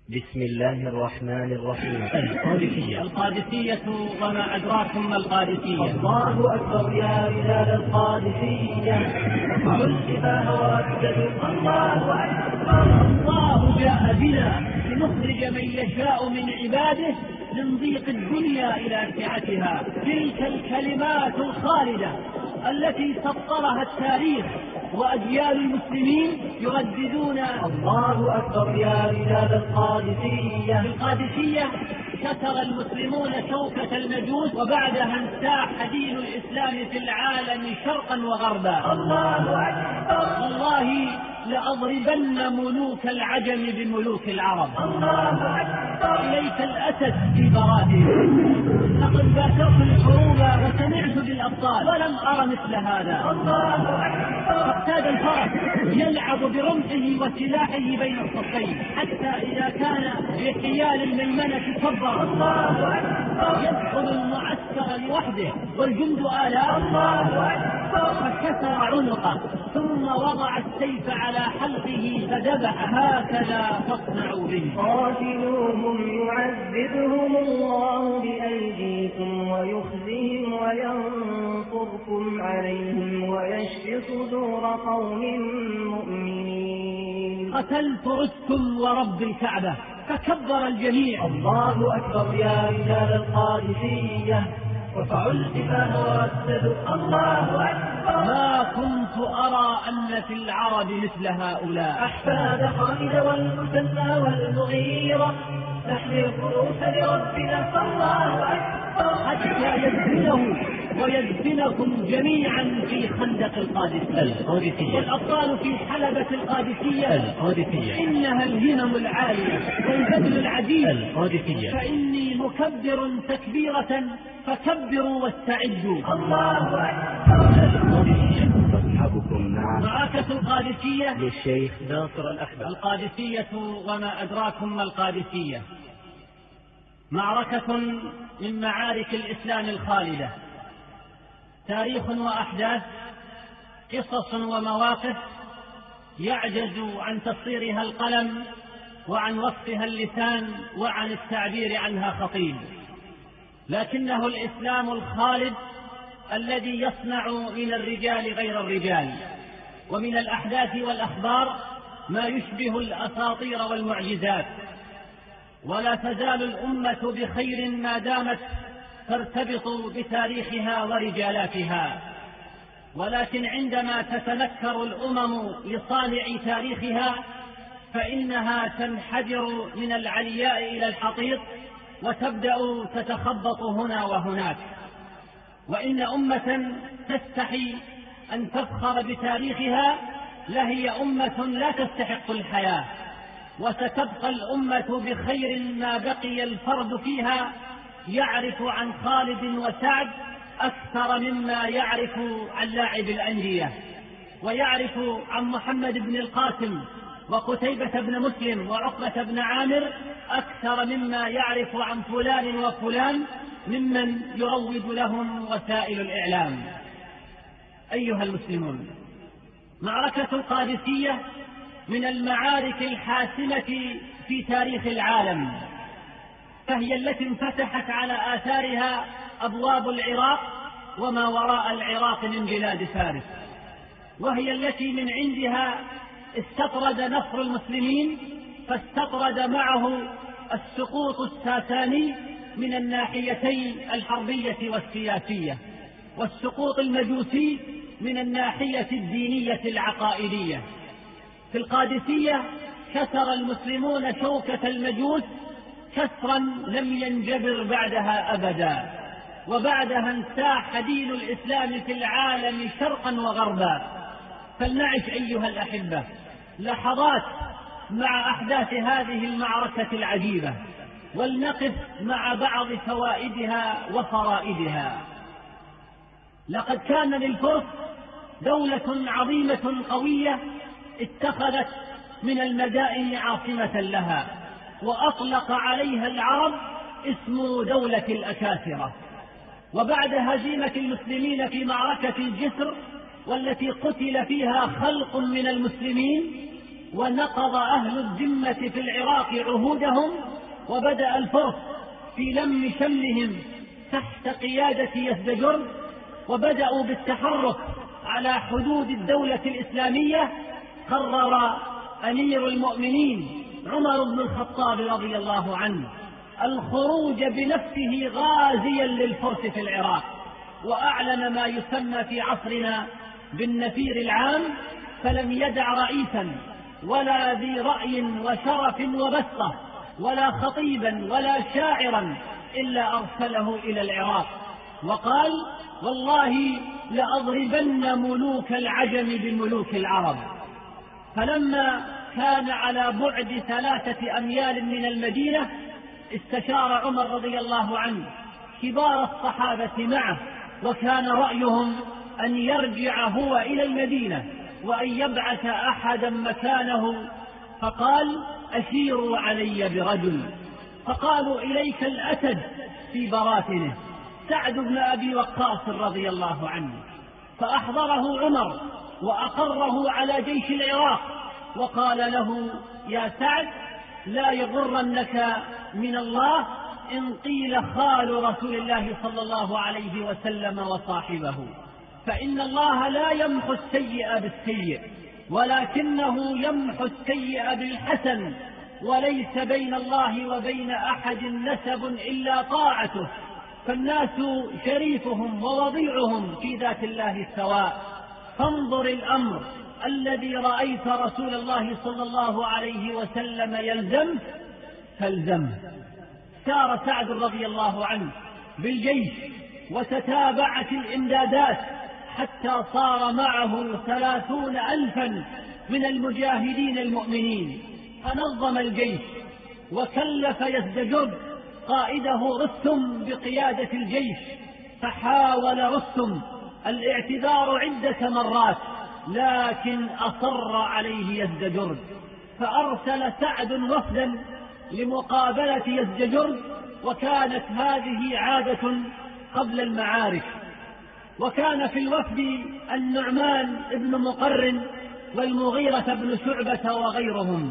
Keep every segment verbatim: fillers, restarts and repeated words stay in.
بسم الله الرحمن الرحيم. القادسية القادسية وما أدراكم ما القادسية. الله أكبر يا رجال القادسية، ارفعوا السفاه واسجدوا. الله أكبر. الله جاء بنا لنخرج من يشاء من عباده من ضيق الدنيا إلى سعتها. تلك الكلمات الخالدة التي سطرها التاريخ وأجيال المسلمين يرددون الله أكبر يا رجال القادسية. في القادسية كسر المسلمون شوكة المجوس، وبعدها انساح دين الإسلام في العالم شرقا وغربا. الله أكبر. والله لأضربن ملوك العجم بملوك العرب. الله أكبر. إليك الأسد في براتي، لقد باشرت الحروب وسمعت بالأبطال ولم أرى مثل هذا. الله أكبر. فاقتاد الفرس يلعب برمحه وسلاحه بين الصفين، حتى إذا كان بحيال الميمنة كبر. الله أكبر. يدخل المعسكر لوحده والجند آلاف. الله أكبر. فكسر عنقه ثم وضع السيف على حلقه فذبح. هكذا تصنع به. قاتلوهم يعذبهم الله بأيديكم ويخزيهم وينصركم عليهم ويشفي صدور قوم مؤمنين. قتلت رستم ورب الكعبة، فكبر الجميع. الله أكبر يا رجال القادسية، وارفعوا السفاه واسجدوا. الله أكبر. ما كنت أرى أن في العرب مثل هؤلاء. أحفاد خالد والمثنى والمغيرة نحمي الفروس لربنا. الله أكبر. حتى يدفنه ويدفنكم جميعا في خندق القادسية. والأبطال في حلبة القادسية القادسية إنها الهمم العالية والبذل العديد. القادسية فإني مكبر تكبيرة فكبروا واستعدوا. الله أكبر. القادسية تصحبكم مع معركة القادسية للشيخ ناصر الأحمد. القادسية وما أدراكم ما القادسية. معركة من معارك الإسلام الخالدة، تاريخ وأحداث، قصص ومواقف يعجز عن تصويرها القلم وعن وصفها اللسان وعن التعبير عنها خطيب، لكنه الإسلام الخالد الذي يصنع من الرجال غير الرجال، ومن الأحداث والأخبار ما يشبه الأساطير والمعجزات. ولا تزال الأمة بخير ما دامت ترتبط بتاريخها ورجالاتها، ولكن عندما تتنكر الأمم لصانع تاريخها فإنها تنحدر من العلياء إلى الحضيض وتبدأ تتخبط هنا وهناك. وإن أمة تستحي أن تفخر بتاريخها لهي أمة لا تستحق الحياة، وستبقى الأمة بخير ما بقي الفرد فيها يعرف عن خالد وسعد أكثر مما يعرف عن لاعب الأندية، ويعرف عن محمد بن القاسم وقتيبة بن مسلم وعقبة بن عامر أكثر مما يعرف عن فلان وفلان ممن يروج لهم وسائل الإعلام. أيها المسلمون، معركة القادسية من المعارك الحاسمة في تاريخ العالم، فهي التي انفتحت على آثارها أبواب العراق وما وراء العراق من بلاد فارس، وهي التي من عندها استطرد نصر المسلمين، فاستطرد معه السقوط الساساني من الناحيتين الحربية والسياسية، والسقوط المجوسي من الناحية الدينية العقائدية. في القادسية كسر المسلمون شوكة المجوس كسرا لم ينجبر بعدها أبدا، وبعدها انساح دين الإسلام في العالم شرقا وغربا. فلنعش أيها الأحبة لحظات مع أحداث هذه المعركة العجيبة، ولنقف مع بعض فوائدها وفرائدها. لقد كان للفرس دولة عظيمة قوية اتخذت من المدائن عاصمة لها، وأطلق عليها العرب اسم دولة الأكاسرة. وبعد هزيمة المسلمين في معركة الجسر والتي قتل فيها خلق من المسلمين، ونقض أهل الذمة في العراق عهودهم، وبدأ الفرس في لم شملهم تحت قيادة يزدجرد، وبدأوا بالتحرك على حدود الدولة الإسلامية، قرر أمير المؤمنين عمر بن الخطاب رضي الله عنه الخروج بنفسه غازيا للفرس في العراق، وأعلن ما يسمى في عصرنا بالنفير العام، فلم يدع رئيسا ولا ذي رأي وشرف وبسطة ولا خطيبا ولا شاعرا إلا أرسله إلى العراق، وقال: والله لأضربن ملوك العجم بملوك العرب. فلما كان على بعد ثلاثة أميال من المدينة استشار عمر رضي الله عنه كبار الصحابة معه، وكان رأيهم أن يرجع هو إلى المدينة وأن يبعث أحدا مكانه، فقال: أشيروا علي برجل. فقالوا: إليك الأسد في براثنه، سعد بن أبي وقاص رضي الله عنه. فأحضره عمر وأقره على جيش العراق، وقال له: يا سعد، لا يغرنك من الله إن قيل خال رسول الله صلى الله عليه وسلم وصاحبه، فإن الله لا يمحو السيئ بالسيئ، ولكنه يمحو السيئ بالحسن، وليس بين الله وبين أحد نسب إلا طاعته، فالناس شريفهم ووضيعهم في ذات الله سواء، فانظر الأمر الذي رأيت رسول الله صلى الله عليه وسلم يلزم فالزم. سار سعد رضي الله عنه بالجيش، وتتابعت الإمدادات حتى صار معه ثلاثون ألفا من المجاهدين المؤمنين، فنظم الجيش وكلف يزدجرد قائده رستم بقيادة الجيش، فحاول رستم الاعتذار عدة مرات، لكن أصر عليه يزدجرد، فأرسل سعد وفدا لمقابلة يزدجرد، وكانت هذه عادة قبل المعارك. وكان في الوفد النعمان بن مقرن والمغيرة بن شعبة وغيرهم،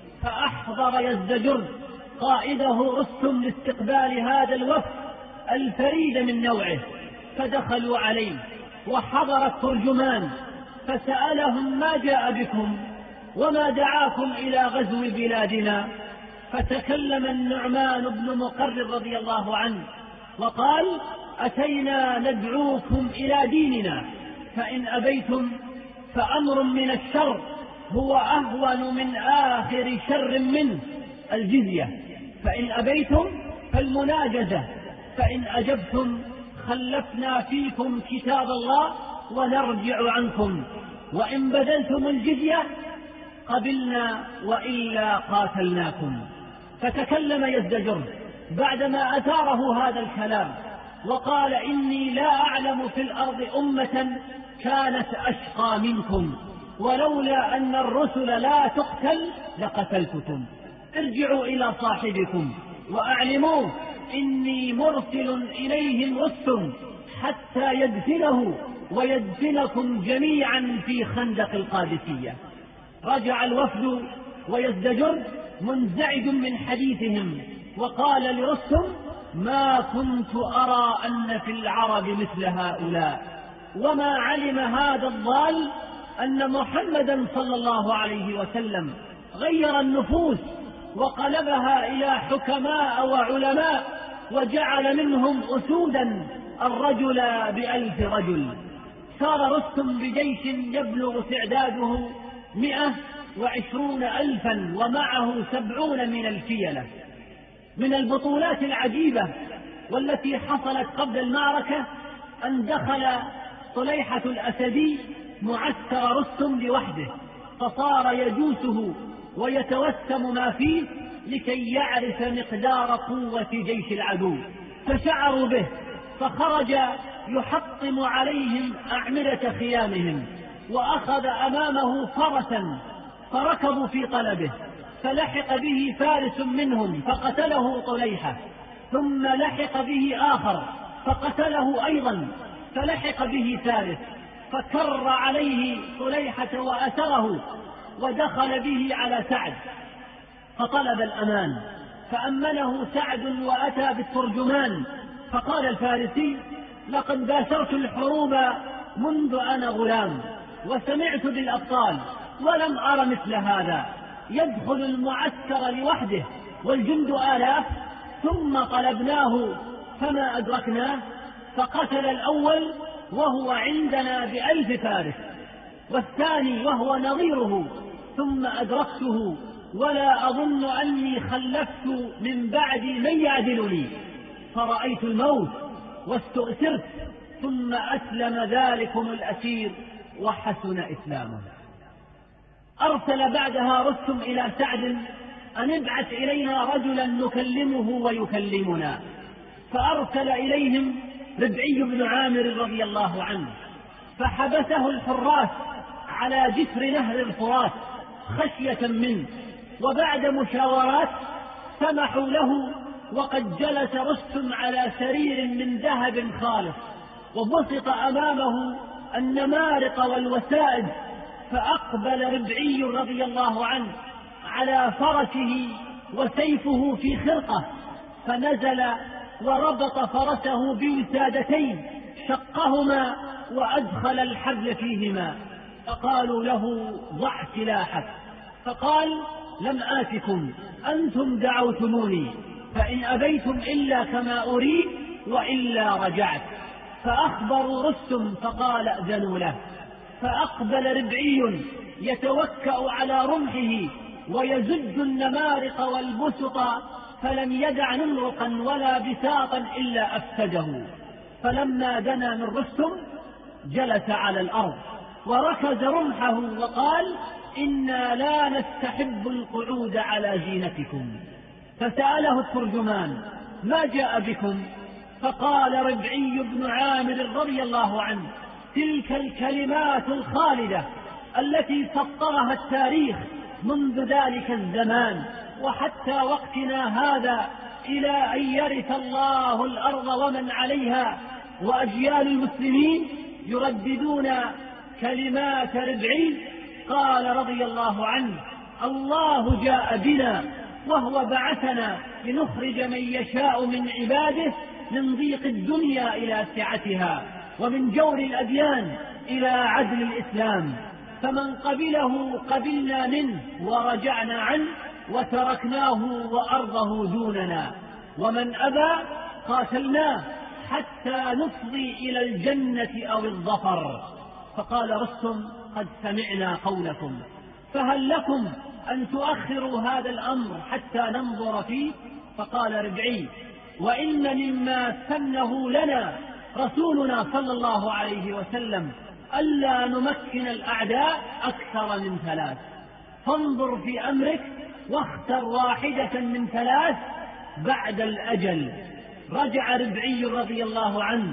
فأحضر يزدجرد قائده رستم لاستقبال هذا الوفد الفريد من نوعه، فدخلوا عليه وحضر الترجمان فسألهم: ما جاء بكم وما دعاكم إلى غزو بلادنا؟ فتكلم النعمان بن مقرن رضي الله عنه وقال: أتينا ندعوكم إلى ديننا، فإن أبيتم فأمر من الشر هو أهون من آخر شر منه، الجزية، فإن أبيتم فالمناجزة، فإن أجبتم خلفنا فيكم كتاب الله ونرجع عنكم، وإن بذلتم الجزية قبلنا وإلا قاتلناكم. فتكلم يزدجرد بعدما أثاره هذا الكلام وقال: إني لا أعلم في الأرض أمة كانت أشقى منكم، ولولا أن الرسل لا تقتل لقتلتكم، ارجعوا إلى صاحبكم وأعلموه إني مرسل إليهم رستم حتى يدفنه ويدفنكم جميعا في خندق القادسية. رجع الوفد ويزدجرد منزعج من حديثهم، وقال لرستم: ما كنت أرى أن في العرب مثل هؤلاء، وما علم هذا الضال أن محمدا صلى الله عليه وسلم غير النفوس وقلبها إلى حكماء وعلماء، وجعل منهم أسودا الرجل بألف رجل. سار رستم بجيش يبلغ تعداده مئة وعشرون ألفا ومعه سبعون من الفيلة. من البطولات العجيبة والتي حصلت قبل المعركة أن دخل طليحة الأسدي معسكر رستم لوحده، فصار يجوسه ويتوسم ما فيه لكي يعرف مقدار قوة جيش العدو، فشعروا به، فخرج يحطم عليهم أعمدة خيامهم، وأخذ أمامه فرسا فركضوا في طلبه، فلحق به فارس منهم فقتله طليحة، ثم لحق به آخر فقتله أيضا، فلحق به ثالث، فكر عليه طليحة وأسره، ودخل به على سعد فطلب الأمان، فأمنه سعد وأتى بالترجمان. فقال الفارسي: لقد باشرت الحروب منذ أنا غلام، وسمعت بالأبطال ولم أر مثل هذا، يدخل المعسكر لوحده والجند آلاف، ثم طلبناه فما أدركناه، فقتل الأول وهو عندنا بألف فارس، والثاني وهو نظيره، ثم أدركته ولا أظن أني خلفت من بعدي من يعدلني، فرأيت الموت واستؤثرت، ثم أسلم ذلكم الأسير وحسن إسلامه. أرسل بعدها رستم إلى سعد أن ابعث إلينا رجلا نكلمه ويكلمنا، فأرسل إليهم ربعي بن عامر رضي الله عنه، فحبسه الحراس على جسر نهر الفرات خشية منه، وبعد مشاورات سمحوا له، وقد جلس رستم على سرير من ذهب خالص، وبسط أمامه النمارق والوسائد، فأقبل ربعي رضي الله عنه على فرسه وسيفه في خرقة، فنزل وربط فرسه بوسادتين شقهما وأدخل الحبل فيهما، فقالوا له: ضع سلاحك. فقال: لم آتكم، أنتم دعوتموني، فإن أبيتم إلا كما أريد وإلا رجعت. فأخبروا رستم فقال: أذنوا له. فأقبل ربعي يتوكأ على رمحه ويزج النمارق والبسط، فلم يدع نمرقا ولا بساطا إلا أفسده. فلما دنا من رستم جلس على الأرض وركز رمحه وقال: إنا لا نستحب القعود على زينتكم. فسأله الترجمان: ما جاء بكم؟ فقال ربعي بن عامر رضي الله عنه: تلك الكلمات الخالدة التي سطرها التاريخ منذ ذلك الزمان وحتى وقتنا هذا، إلى أن يرث الله الأرض ومن عليها، وأجيال المسلمين يرددون كلمات ربعي. قال رضي الله عنه: الله جاء بنا وهو بعثنا لنخرج من يشاء من عباده من ضيق الدنيا إلى سعتها، ومن جور الأديان إلى عدل الإسلام، فمن قبله قبلنا منه ورجعنا عنه، وتركناه وأرضه دوننا، ومن أبى قاتلناه حتى نفضي إلى الجنة أو الظفر. فقال رستم: قد سمعنا قولكم، فهل لكم أن تؤخروا هذا الأمر حتى ننظر فيه؟ فقال ربعي: وإن مما سنه لنا رسولنا صلى الله عليه وسلم ألا نمكن الأعداء أكثر من ثلاث، فانظر في أمرك واختر واحدة من ثلاث بعد الأجل. رجع ربعي رضي الله عنه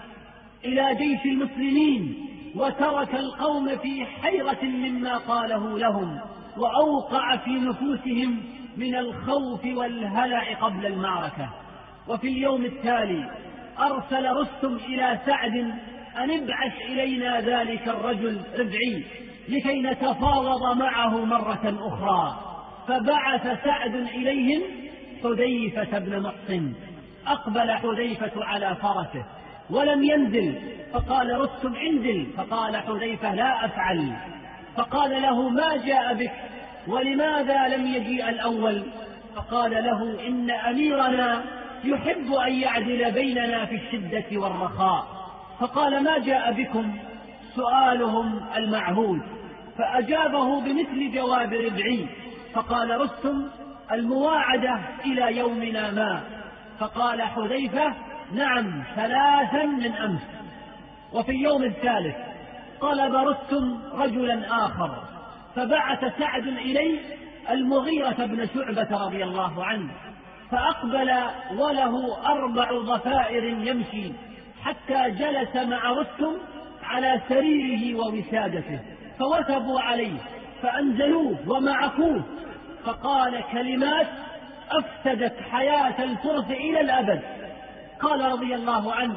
إلى جيش المسلمين وترك القوم في حيرة مما قاله لهم، وأوقع في نفوسهم من الخوف والهلع قبل المعركة. وفي اليوم التالي أرسل رستم إلى سعد أن ابعث إلينا ذلك الرجل ربعي لكي نتفاوض معه مرة أخرى. فبعث سعد إليهم حذيفة بن محصن. أقبل حذيفة على فرسه ولم ينزل، فقال رستم: انزل. فقال حذيفة: لا أفعل. فقال له: ما جاء بك ولماذا لم يجيء الأول؟ فقال له: إن أميرنا يحب أن يعدل بيننا في الشدة والرخاء. فقال: ما جاء بكم؟ سؤالهم المعهود. فأجابه بمثل جواب ربعي. فقال رستم: المواعدة إلى يومنا ما. فقال حذيفة: نعم، ثلاثا من أمس. وفي اليوم الثالث طلب رستم رجلا آخر، فبعث سعد إليه المغيرة بن شعبة رضي الله عنه، فأقبل وله أربع ضفائر يمشي، حتى جلس مع رستم على سريره ووسادته، فوثبوا عليه فأنزلوه ومعكوه، فقال كلمات أفسدت حياة الفرس إلى الأبد. قال رضي الله عنه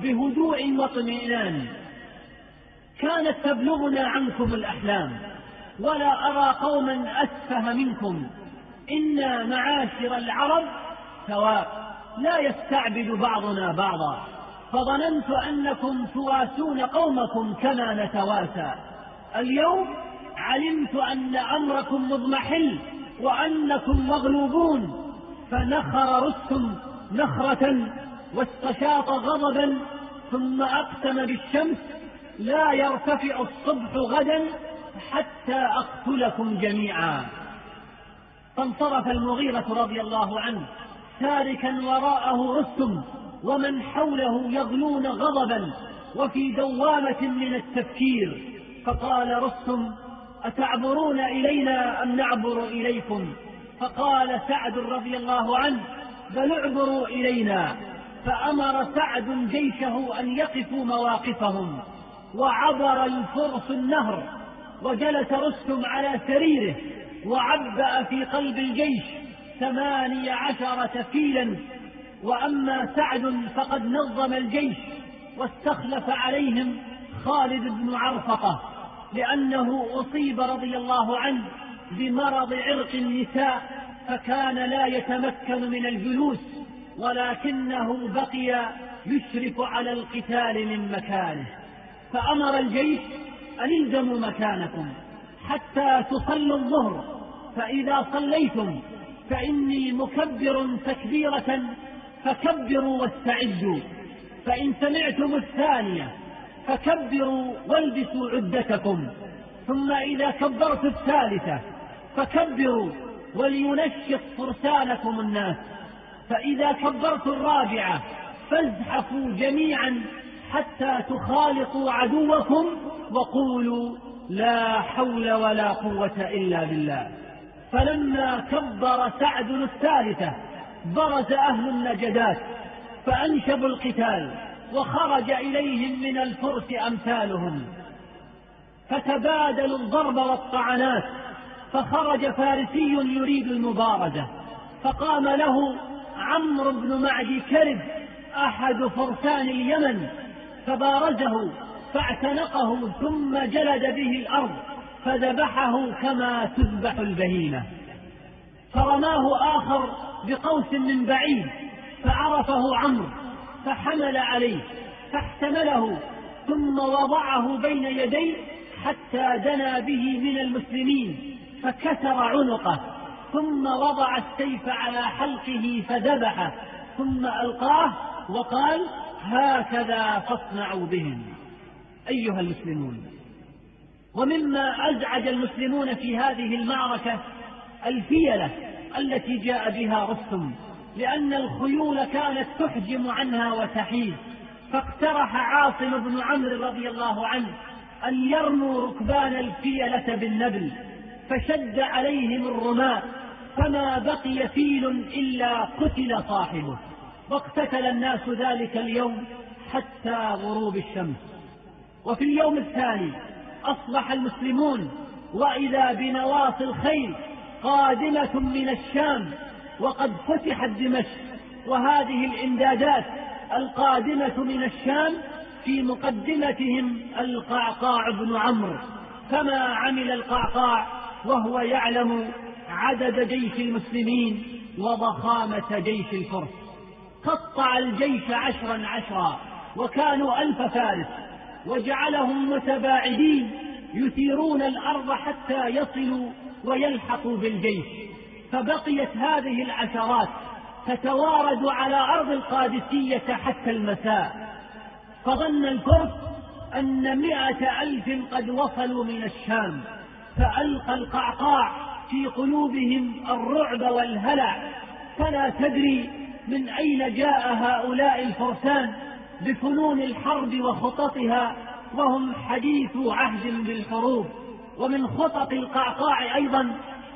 بهدوء واطمئنان: كانت تبلغنا عنكم الأحلام ولا أرى قوما أسفه منكم، إنا معاشر العرب سواء لا يستعبد بعضنا بعضا، فظننت أنكم تواسون قومكم كما نتواسى. اليوم علمت أن أمركم مضمحل وأنكم مغلوبون. فنخر رستم نخرة واستشاط غضبا، ثم أقسم بالشمس لا يرتفع الصبح غدا حتى أقتلكم جميعا. فانصرف المغيرة رضي الله عنه تاركا وراءه رستم ومن حوله يغلون غضبا وفي دوامة من التفكير. فقال رستم: أتعبرون إلينا أم نعبر إليكم؟ فقال سعد رضي الله عنه: بل اعبروا إلينا. فأمر سعد جيشه أن يقفوا مواقفهم، وعبر الفرس النهر، وجلس رستم على سريره وعبأ في قلب الجيش ثماني عشرة فيلا. وأما سعد فقد نظم الجيش واستخلف عليهم خالد بن عرفقة، لأنه أصيب رضي الله عنه بمرض عرق النساء، فكان لا يتمكن من الجلوس، ولكنه بقي يشرف على القتال من مكانه. فأمر الجيش أن الزموا مكانكم حتى تصلوا الظهر، فإذا صليتم فإني مكبر تكبيرة فكبروا واستعدوا، فإن سمعتم الثانية فكبروا والبسوا عدتكم، ثم إذا كبرت الثالثة فكبروا ولينشط فرسانكم الناس، فإذا كبرت الرابعة فازحفوا جميعا حتى تخالطوا عدوكم وقولوا لا حول ولا قوة إلا بالله. فلما كبر سعد الثالثة برز أهل النجدات فأنشبوا القتال، وخرج إليهم من الفرس أمثالهم فتبادلوا الضرب والطعنات. فخرج فارسي يريد المبارزة، فقام له عمرو بن معدي كرب أحد فرسان اليمن فبارزه فاعتنقه، ثم جلد به الأرض فذبحه كما تذبح البهيمة. فرماه آخر بقوس من بعيد فعرفه عمرو فحمل عليه فاحتمله، ثم وضعه بين يديه حتى دنا به من المسلمين فكسر عنقه، ثم وضع السيف على حلقه فذبحه، ثم ألقاه وقال: هكذا فاصنعوا بهم. أيها المسلمون، ومما أزعج المسلمون في هذه المعركة الفيلة التي جاء بها رستم، لأن الخيول كانت تحجم عنها وتحيد. فاقترح عاصم بن عمرو رضي الله عنه أن يرموا ركبان الفيلة بالنبل، فشد عليهم الرماء فما بقي فيل إلا قتل صاحبه. واقتتل الناس ذلك اليوم حتى غروب الشمس. وفي اليوم الثاني أصبح المسلمون وإذا بنواصي الخيل قادمة من الشام، وقد فتحت دمشق، وهذه الإمدادات القادمة من الشام في مقدمتهم القعقاع بن عمرو. فما عمل القعقاع وهو يعلم عدد جيش المسلمين وضخامة جيش الفرس، قطع الجيش عشرا عشرا، وكانوا ألف فارس، وجعلهم متباعدين يثيرون الأرض حتى يصلوا ويلحقوا بالجيش. فبقيت هذه العشرات تتوارد على أرض القادسية حتى المساء، فظن الفرس أن مئة ألف قد وصلوا من الشام، فألقى القعقاع في قلوبهم الرعب والهلع، فلا تدري من أين جاء هؤلاء الفرسان بفنون الحرب وخططها وهم حديث عهد بالحروب. ومن خطط القعقاع أيضا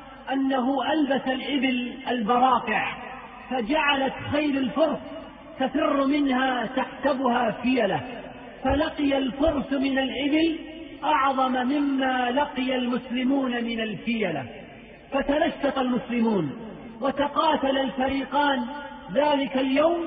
أنه ألبس الإبل البراقع، فجعلت خيل الفرس تفر منها تحسبها فيلة، فلقي الفرس من الإبل أعظم مما لقي المسلمون من الفيلة. فتنشط المسلمون وتقاتل الفريقان ذلك اليوم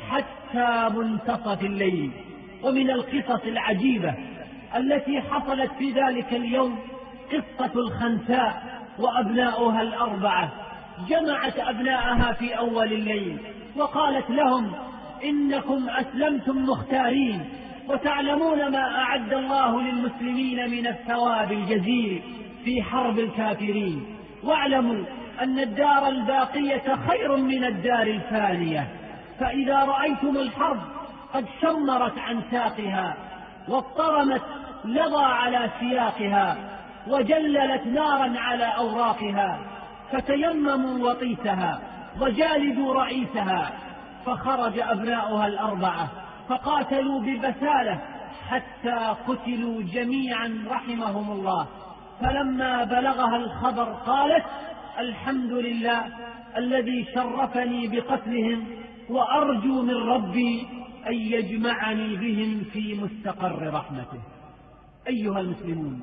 حتى منتصف الليل. ومن القصص العجيبة التي حصلت في ذلك اليوم قصة الخنساء وأبناؤها الأربعة. جمعت أبناءها في أول الليل وقالت لهم: إنكم أسلمتم مختارين، وتعلمون ما أعد الله للمسلمين من الثواب الجزيل في حرب الكافرين، واعلموا أن الدار الباقية خير من الدار الفانية، فإذا رأيتم الحرب قد شمرت عن ساقها واضطرمت لظى على سياقها وجللت نارا على أوراقها، فتيمموا وقيسها وجالدوا رئيسها. فخرج أبناؤها الأربعة فقاتلوا ببسالة حتى قتلوا جميعا رحمهم الله. فلما بلغها الخبر قالت: الحمد لله الذي شرفني بقتلهم، وأرجو من ربي أن يجمعني بهم في مستقر رحمته. أيها المسلمون،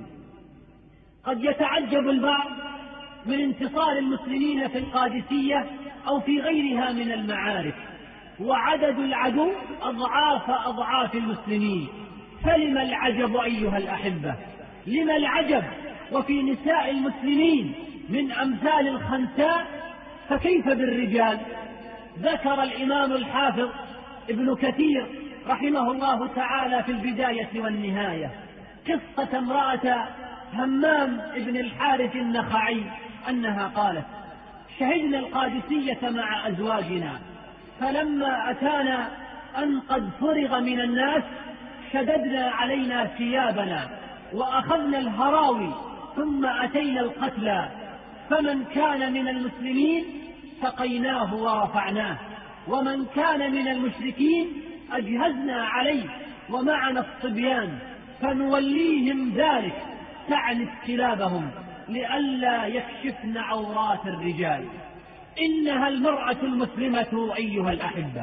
قد يتعجب البعض من انتصار المسلمين في القادسية أو في غيرها من المعارك، وعدد العدو أضعاف أضعاف المسلمين، فلم العجب أيها الأحبة؟ لم العجب وفي نساء المسلمين من أمثال الخنساء؟ فكيف بالرجال؟ ذكر الإمام الحافظ ابن كثير رحمه الله تعالى في البداية والنهاية قصة امرأة همام ابن الحارث النخعي أنها قالت: شهدنا القادسية مع أزواجنا، فلما أتانا أن قد فرغ من الناس شددنا علينا ثيابنا وأخذنا الهراوي، ثم أتينا القتلى، فمن كان من المسلمين سقيناه ورفعناه، ومن كان من المشركين أجهزنا عليه ومعنا الصبيان، فنوليهم ذلك، تعني استلابهم، لئلا يكشفن عورات الرجال. إنها المرأة المسلمة أيها الأحبة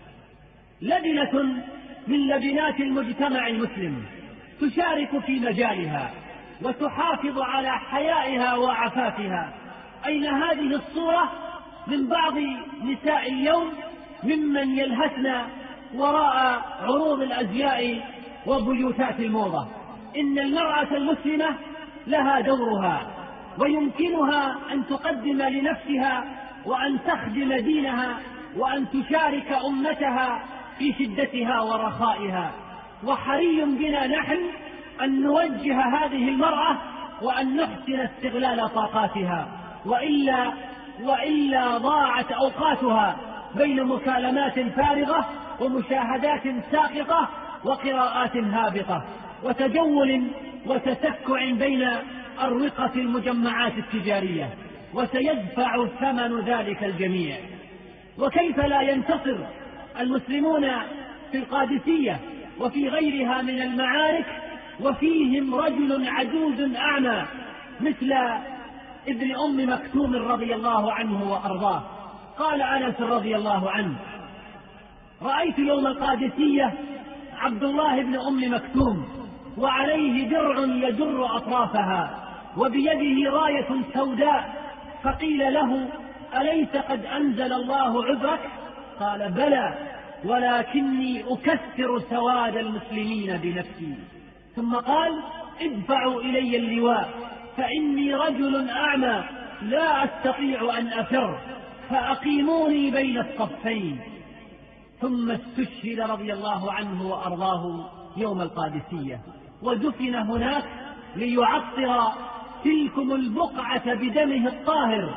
لبنة من لبنات المجتمع المسلم، تشارك في مجالها وتحافظ على حيائها وعفافها. أين هذه الصورة من بعض نساء اليوم ممن يلهثن وراء عروض الأزياء وبيوتات الموضة؟ إن المرأة المسلمة لها دورها، ويمكنها أن تقدم لنفسها وأن تخدم دينها وأن تشارك أمتها في شدتها ورخائها. وحري بنا نحن أن نوجه هذه المرأة وأن نحسن استغلال طاقاتها، وإلا, وإلا ضاعت أوقاتها بين مكالمات فارغة ومشاهدات ساقطة وقراءات هابطة وتجول وتسكع بين أروقة المجمعات التجارية، وسيدفع ثمن ذلك الجميع. وكيف لا ينتصر المسلمون في القادسية وفي غيرها من المعارك وفيهم رجل عجوز أعمى مثل ابن أم مكتوم رضي الله عنه وأرضاه؟ قال أنس رضي الله عنه: رأيت يوم القادسية عبد الله بن أم مكتوم وعليه درع يجر أطرافها وبيده راية سوداء، فقيل له: أليس قد أنزل الله عذرك؟ قال: بلى، ولكني أكثر سواد المسلمين بنفسي. ثم قال: ادفعوا إلي اللواء فإني رجل أعمى لا أستطيع أن أفر، فأقيموني بين الصفين. ثم استشهد رضي الله عنه وأرضاه يوم القادسية، ودفن هناك ليعطر تلكم البقعة بدمه الطاهر.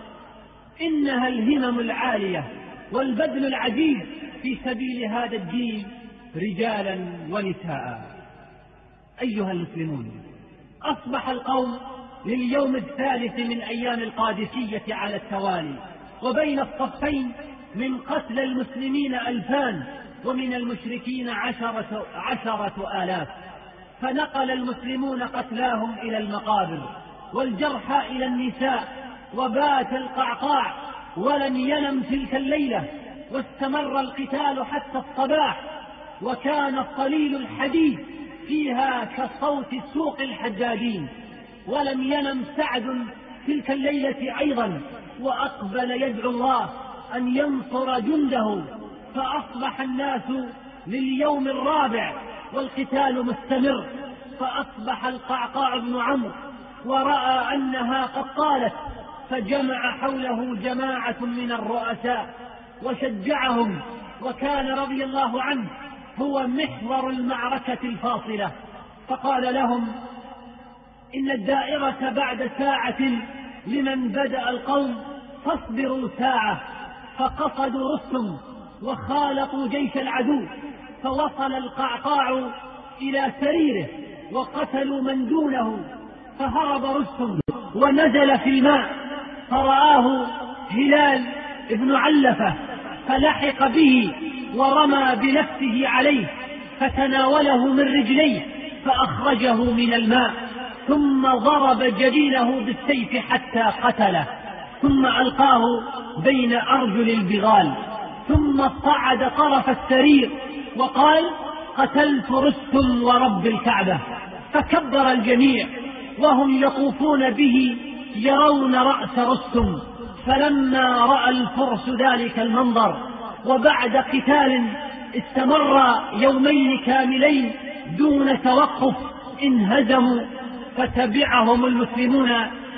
إنها الهمم العالية والبذل العجيب في سبيل هذا الدين رجالا ونساء. أيها المسلمون، أصبح القوم لليوم الثالث من أيام القادسية على التوالي، وبين الصفين من قتل المسلمين ألفان ومن المشركين عشرة, عشرة آلاف. فنقل المسلمون قتلاهم إلى المقابر والجرحى إلى النساء، وبات القعقاع ولم ينم تلك الليلة، واستمر القتال حتى الصباح، وكان صليل الحديد فيها كصوت سوق الحدادين. ولم ينم سعد تلك الليلة أيضا، وأقبل يدعو الله أن ينصر جنده، فأصبح الناس لليوم الرابع والقتال مستمر. فأصبح القعقاع بن عمرو ورأى أنها قد طالت فجمع حوله جماعة من الرؤساء وشجعهم، وكان رضي الله عنه هو محور المعركة الفاصلة، فقال لهم: إن الدائرة بعد ساعة لمن بدأ القوم، فاصبروا ساعة. فقصدوا رستم وخالطوا جيش العدو، فوصل القعقاع إلى سريره وقتلوا من دونه، فهرب رستم ونزل في الماء، فرآه هلال ابن علفة فلحق به ورمى بنفسه عليه، فتناوله من رجليه فأخرجه من الماء، ثم ضرب جبينه بالسيف حتى قتله، ثم ألقاه بين أرجل البغال، ثم صعد طرف السرير وقال: قتلت رستم ورب الكعبة. فكبر الجميع وهم يطوفون به يرون رأس رستم. فلما رأى الفرس ذلك المنظر وبعد قتال استمر يومين كاملين دون توقف انهزموا، فتبعهم المسلمون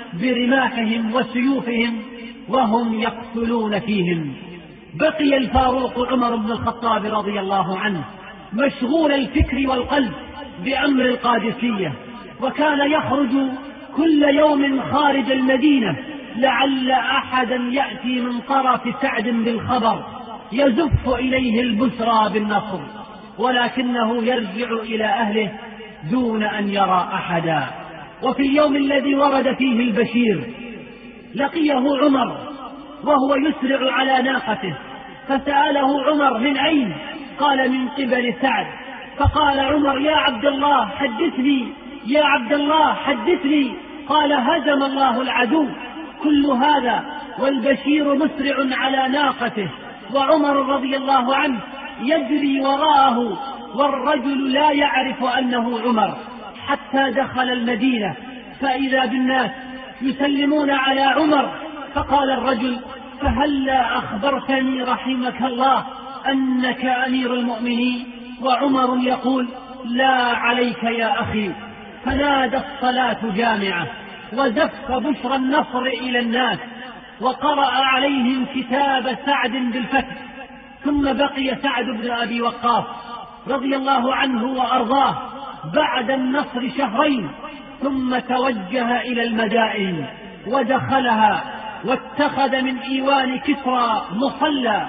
برماحهم وسيوفهم وهم يقتلون فيهم. بقي الفاروق عمر بن الخطاب رضي الله عنه مشغول الفكر والقلب بأمر القادسية، وكان يخرج كل يوم خارج المدينة لعل أحدا يأتي من طرف سعد بالخبر يزف إليه البشرى بالنصر، ولكنه يرجع إلى أهله دون أن يرى أحدا. وفي اليوم الذي ورد فيه البشير لقيه عمر وهو يسرع على ناقته، فسأله عمر: من أين؟ قال: من قبل سعد. فقال عمر: يا عبد الله حدثني، يا عبد الله حدثني. قال: هزم الله العدو. كل هذا والبشير مسرع على ناقته، وعمر رضي الله عنه يجري وراءه، والرجل لا يعرف أنه عمر، حتى دخل المدينة فإذا بالناس يسلمون على عمر. فقال الرجل: فهلا أخبرتني رحمك الله أنك أمير المؤمنين؟ وعمر يقول: لا عليك يا أخي. فنادى الصلاة جامعة وزف بشرى النصر إلى الناس، وقرأ عليهم كتاب سعد بالفتح. ثم بقي سعد بن أبي وقاص رضي الله عنه وأرضاه بعد النصر شهرين، ثم توجه إلى المدائن ودخلها، واتخذ من إيوان كسرى مصلى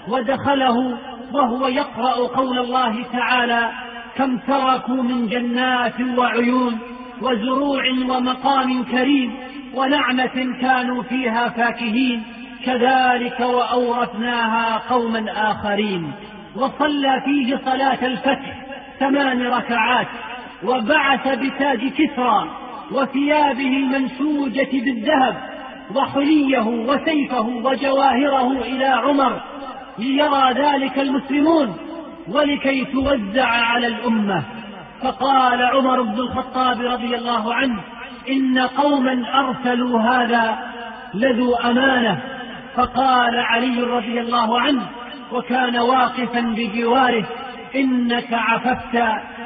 ودخله وهو يقرأ قول الله تعالى: كم تركوا من جنات وعيون وزروع ومقام كريم ونعمة كانوا فيها فاكهين كذلك وأورثناها قوما آخرين. وصلى فيه صلاة الفتح ثمان ركعات، وبعث بتاج كسرى وثيابه المنسوجة بالذهب وحليه وسيفه وجواهره إلى عمر ليرى ذلك المسلمون ولكي توزع على الأمة. فقال عمر بن الخطاب رضي الله عنه: إن قوما أرسلوا هذا لذو أمانة. فقال علي رضي الله عنه وكان واقفا بجواره: إنك عففت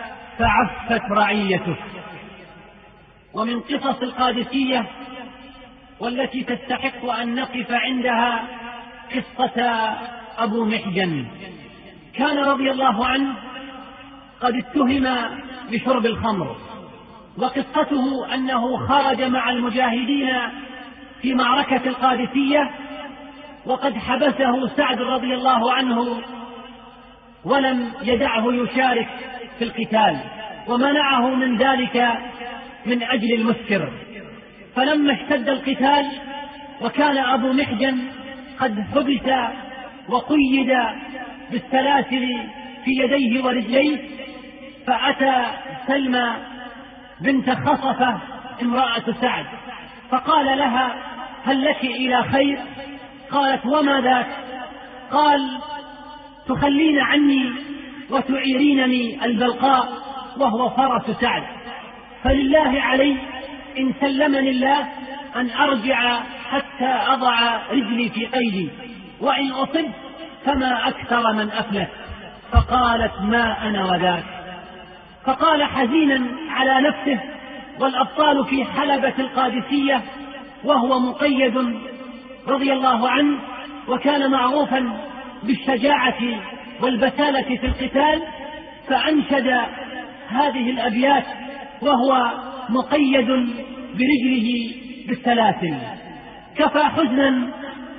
فعفت رعيتك. ومن قصص القادسية والتي تستحق أن نقف عندها قصة أبو محجن. كان رضي الله عنه قد اتهم بشرب الخمر، وقصته أنه خرج مع المجاهدين في معركة القادسية، وقد حبسه سعد رضي الله عنه ولم يدعه يشارك في القتال، ومنعه من ذلك من أجل المسكر. فلما اشتد القتال وكان أبو محجن قد حبس وقيد بالسلاسل في يديه ورجليه، فأتى سلمى بنت خصفة امرأة سعد فقال لها: هل لك إلى خير؟ قالت: وما ذاك؟ قال: تخلين عني وتعيرينني البلقاء وهو فرس سعد، فلله علي إن سلمني الله أن أرجع حتى أضع رجلي في قيدي، وإن أصب فما أكثر من أفلت. فقالت: ما أنا وذاك. فقال حزينا على نفسه: والأبطال في حلبة القادسية، وهو مقيد رضي الله عنه، وكان معروفا بالشجاعة والبسالة في القتال، فأنشد هذه الأبيات وهو مقيد برجله بالسلاسل: كفى حزنا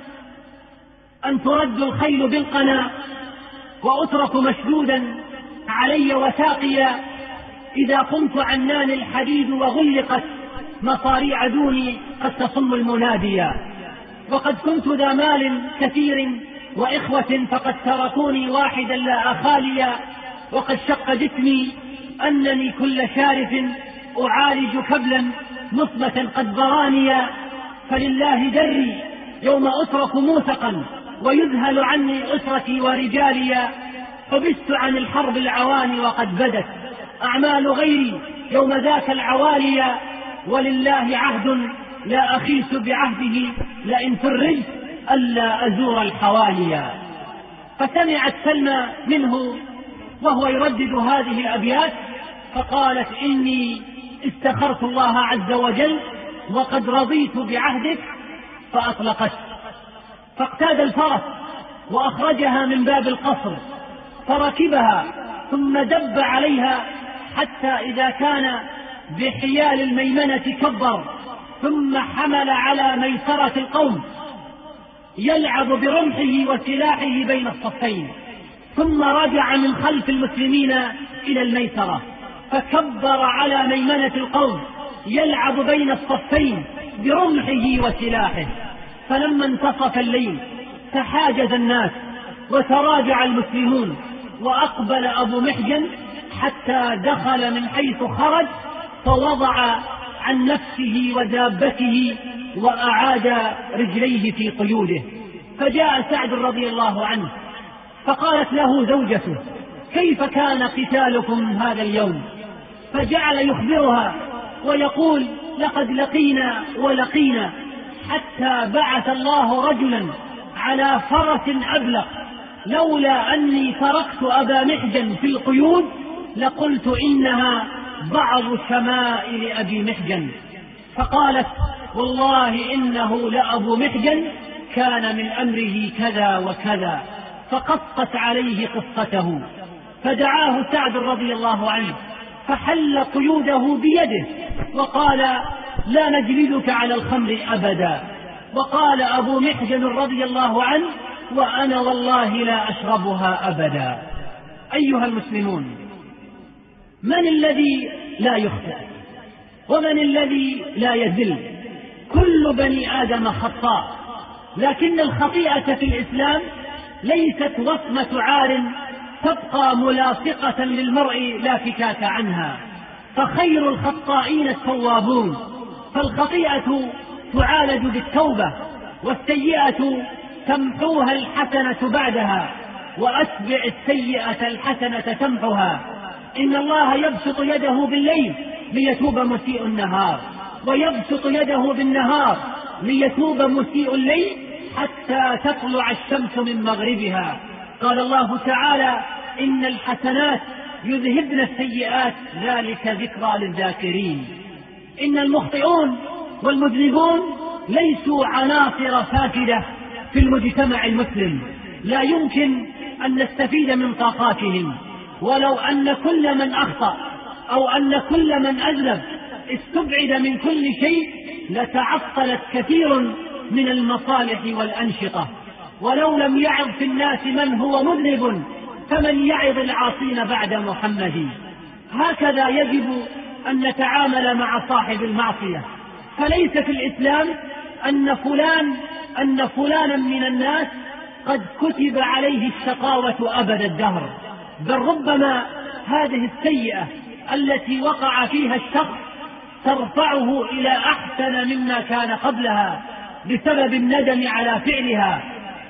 أن ترد الخيل بالقنا، وأترك مشدودا علي وثاقيا، إذا قمت عنان الحديد وغلقت مصاريع دوني قد تصم المناديا، وقد كنت ذا مال كثير وإخوة فقد تركوني واحدا لا أخاليا، وقد شق جسمي أنني كل شارف أعالج كبلا مصبة قد برانيا، فلله دري يوم أترك موثقا ويذهل عني أسرتي ورجاليا، حبست عن الحرب العواني وقد بدت أعمال غيري يوم ذاك العواليا، ولله عهد لا أخيس بعهده لئن فرجت ألا أزور الحواليا. فسمعت سلمى منه وهو يردد هذه الأبيات، فقالت: إني استخرت الله عز وجل وقد رضيت بعهدك، فأطلقت، فاقتاد الفرس وأخرجها من باب القصر فركبها، ثم دب عليها حتى إذا كان بحيال الميمنة كبر، ثم حمل على ميسرة القوم يلعب برمحه وسلاحه بين الصفين، ثم رجع من خلف المسلمين إلى الميسرة فكبر على ميمنة القوم يلعب بين الصفين برمحه وسلاحه. فلما انتصف الليل تحاجز الناس وتراجع المسلمون، وأقبل أبو محجن حتى دخل من حيث خرج، فوضع عن نفسه ودابته وأعاد رجليه في قيوده. فجاء سعد رضي الله عنه فقالت له زوجته: كيف كان قتالكم هذا اليوم؟ فجعل يخبرها ويقول: لقد لقينا ولقينا، حتى بعث الله رجلا على فرس أبلق، لولا أني تركت أبا محجن في القيود لقلت إنها بعض شمائل أبي محجن. فقالت: والله إنه لأبو محجن كان من أمره كذا وكذا، فقصت عليه قصته. فدعاه سعد رضي الله عنه فحل قيوده بيده وقال: لا نجلدك على الخمر أبدا. وقال أبو محجن رضي الله عنه: وأنا والله لا أشربها أبدا. أيها المسلمون، من الذي لا يخطئ؟ ومن الذي لا يزل؟ كل بني آدم خطاء، لكن الخطيئة في الإسلام ليست وصمة عار تبقى ملاصقة للمرء لا فكاك عنها، فخير الخطائين التوابون. فالخطيئة تعالج بالتوبة، والسيئة تمحوها الحسنة بعدها، وأتبع السيئة الحسنة تمحها. إن الله يبسط يده بالليل ليتوب مسيء النهار، ويبسط يده بالنهار ليتوب مسيء الليل، حتى تطلع الشمس من مغربها. قال الله تعالى: إن الحسنات يذهبن السيئات ذلك ذكرى للذاكرين. إن المخطئون والمذنبون ليسوا عناصر فاسدة في المجتمع المسلم، لا يمكن أن نستفيد من طاقاتهم، ولو أن كل من أخطأ أو أن كل من أذنب استبعد من كل شيء لتعطلت كثير من المصالح والأنشطة. ولو لم يعظ في الناس من هو مذنب فمن يعظ العاصين بعد محمد. هكذا يجب أن نتعامل مع صاحب المعصية، فليس في الإسلام أن فلان أن فلانا من الناس قد كتب عليه الشقاوة أبد الدهر، بل ربما هذه السيئة التي وقع فيها الشخص ترفعه إلى أحسن مما كان قبلها بسبب الندم على فعلها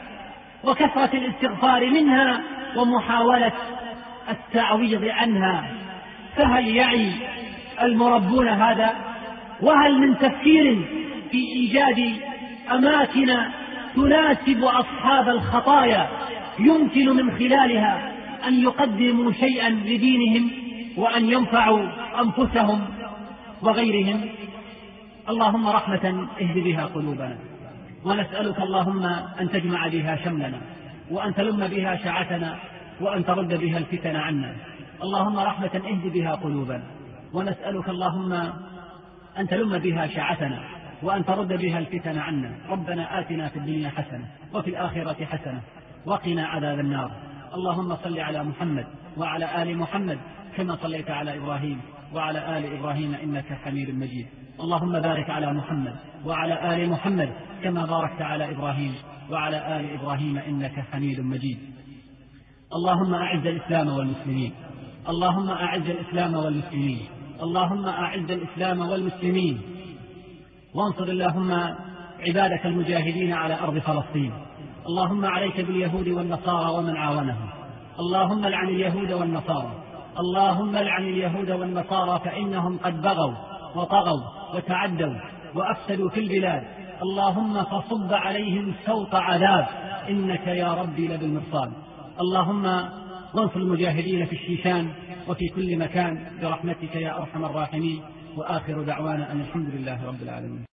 وكثرة الاستغفار منها ومحاولة التعويض عنها. فهل يعي المربون هذا؟ وهل من تفكير في إيجاد أماكن تناسب أصحاب الخطايا يمكن من خلالها أن يقدموا شيئا لدينهم وأن ينفعوا أنفسهم؟ وغيرهم، اللهم رحمة اهد بها قلوبنا، ونسألك اللهم أن تجمع بها شملنا، وأن تلم بها شعتنا، وأن ترد بها الفتن عنا. اللهم رحمة اهد بها قلوبنا، ونسألك اللهم أن تلم بها شعتنا، وأن ترد بها الفتن عنا. ربنا آتنا في الدنيا حسنة وفي الآخرة حسنة وقنا عذاب النار. اللهم صل على محمد وعلى آل محمد كما صليت على إبراهيم وعلى آل إبراهيم إنك حميد مجيد. اللهم بارك على محمد وعلى آل محمد كما باركت على إبراهيم وعلى آل إبراهيم إنك حميد مجيد. اللهم أعز الإسلام والمسلمين، اللهم أعز الإسلام والمسلمين، اللهم أعز الإسلام والمسلمين، وانصر اللهم عبادك المجاهدين على أرض فلسطين. اللهم عليك باليهود والنصارى ومن عاونهم، اللهم العن اليهود والنصارى، اللهم العن اليهود والنصارى فإنهم قد بغوا وطغوا وتعدوا وأفسدوا في البلاد. اللهم فصب عليهم سوط عذاب إنك يا ربي لبالمرصاد. اللهم وانصر المجاهدين في الشيشان وفي كل مكان برحمتك يا أرحم الراحمين. وآخر دعوانا أن الحمد لله رب العالمين.